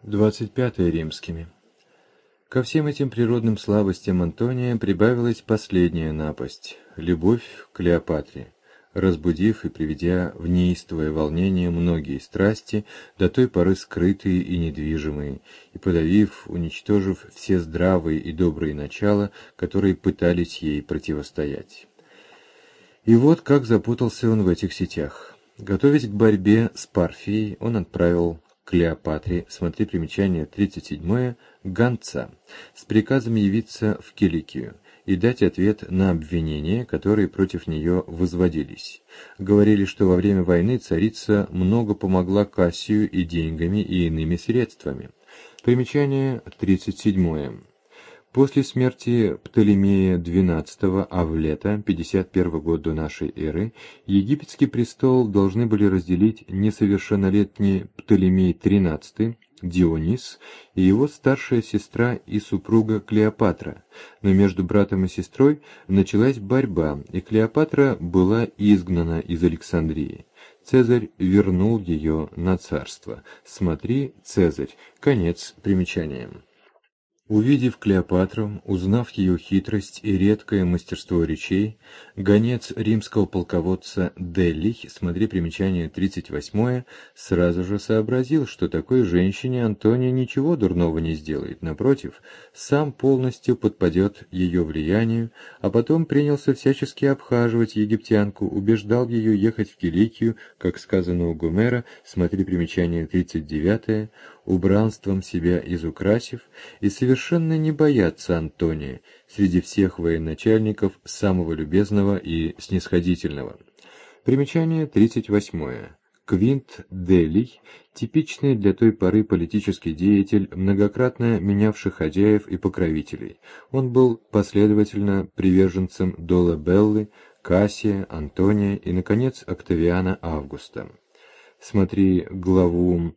25 римскими. Ко всем этим природным слабостям Антония прибавилась последняя напасть – любовь к Клеопатре, разбудив и приведя в неистовое волнение многие страсти, до той поры скрытые и недвижимые, и подавив, уничтожив все здравые и добрые начала, которые пытались ей противостоять. И вот как запутался он в этих сетях. Готовясь к борьбе с Парфией, он отправил Клеопатре, смотри примечание 37, гонца, с приказом явиться в Киликию и дать ответ на обвинения, которые против нее возводились. Говорили, что во время войны царица много помогла Кассию и деньгами, и иными средствами. Примечание 37. После смерти Птолемея XII Авлета, 51 год до нашей эры, египетский престол должны были разделить несовершеннолетний Птолемей XIII, Дионис, и его старшая сестра и супруга Клеопатра, но между братом и сестрой началась борьба, и Клеопатра была изгнана из Александрии. Цезарь вернул ее на царство. Смотри, Цезарь. Конец примечания. Увидев Клеопатру, узнав ее хитрость и редкое мастерство речей, гонец римского полководца Делий, смотри примечание 38, сразу же сообразил, что такой женщине Антония ничего дурного не сделает, напротив, сам полностью подпадет ее влиянию, а потом принялся всячески обхаживать египтянку, убеждал ее ехать в Киликию, как сказано у Гомера, смотри примечание 39, убранством себя изукрасив, и совершенно не бояться Антония, среди всех военачальников самого любезного и снисходительного. Примечание 38. Квинт Делий, типичный для той поры политический деятель, многократно менявший хозяев и покровителей. Он был последовательно приверженцем Долабеллы, Кассия, Антония и, наконец, Октавиана Августа. Смотри главу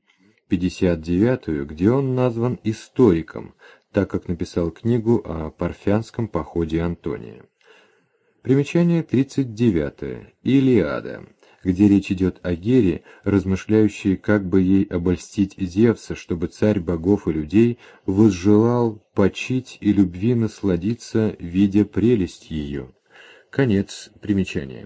59, где он назван историком, так как написал книгу о парфянском походе Антония. Примечание 39. Илиада, где речь идет о Гере, размышляющей, как бы ей обольстить Зевса, чтобы царь богов и людей возжелал почить и любви насладиться, видя прелесть ее. Конец примечания.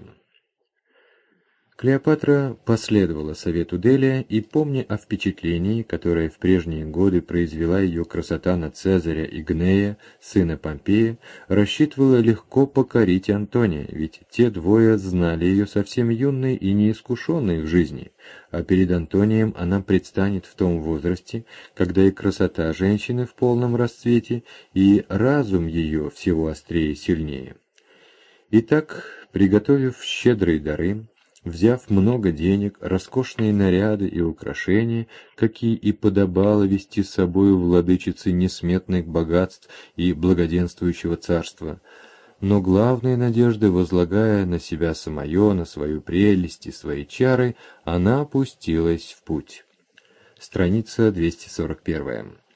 Клеопатра последовала совету Делия и, помня о впечатлении, которое в прежние годы произвела ее красота на Цезаря и Гнея, сына Помпея, рассчитывала легко покорить Антония, ведь те двое знали ее совсем юной и неискушенной в жизни, а перед Антонием она предстанет в том возрасте, когда и красота женщины в полном расцвете, и разум ее всего острее и сильнее. Итак, приготовив щедрые дары, взяв много денег, роскошные наряды и украшения, какие и подобало вести с собою владычице несметных богатств и благоденствующего царства, но главные надежды, возлагая на себя самое, на свою прелесть и свои чары, она пустилась в путь. Страница 241.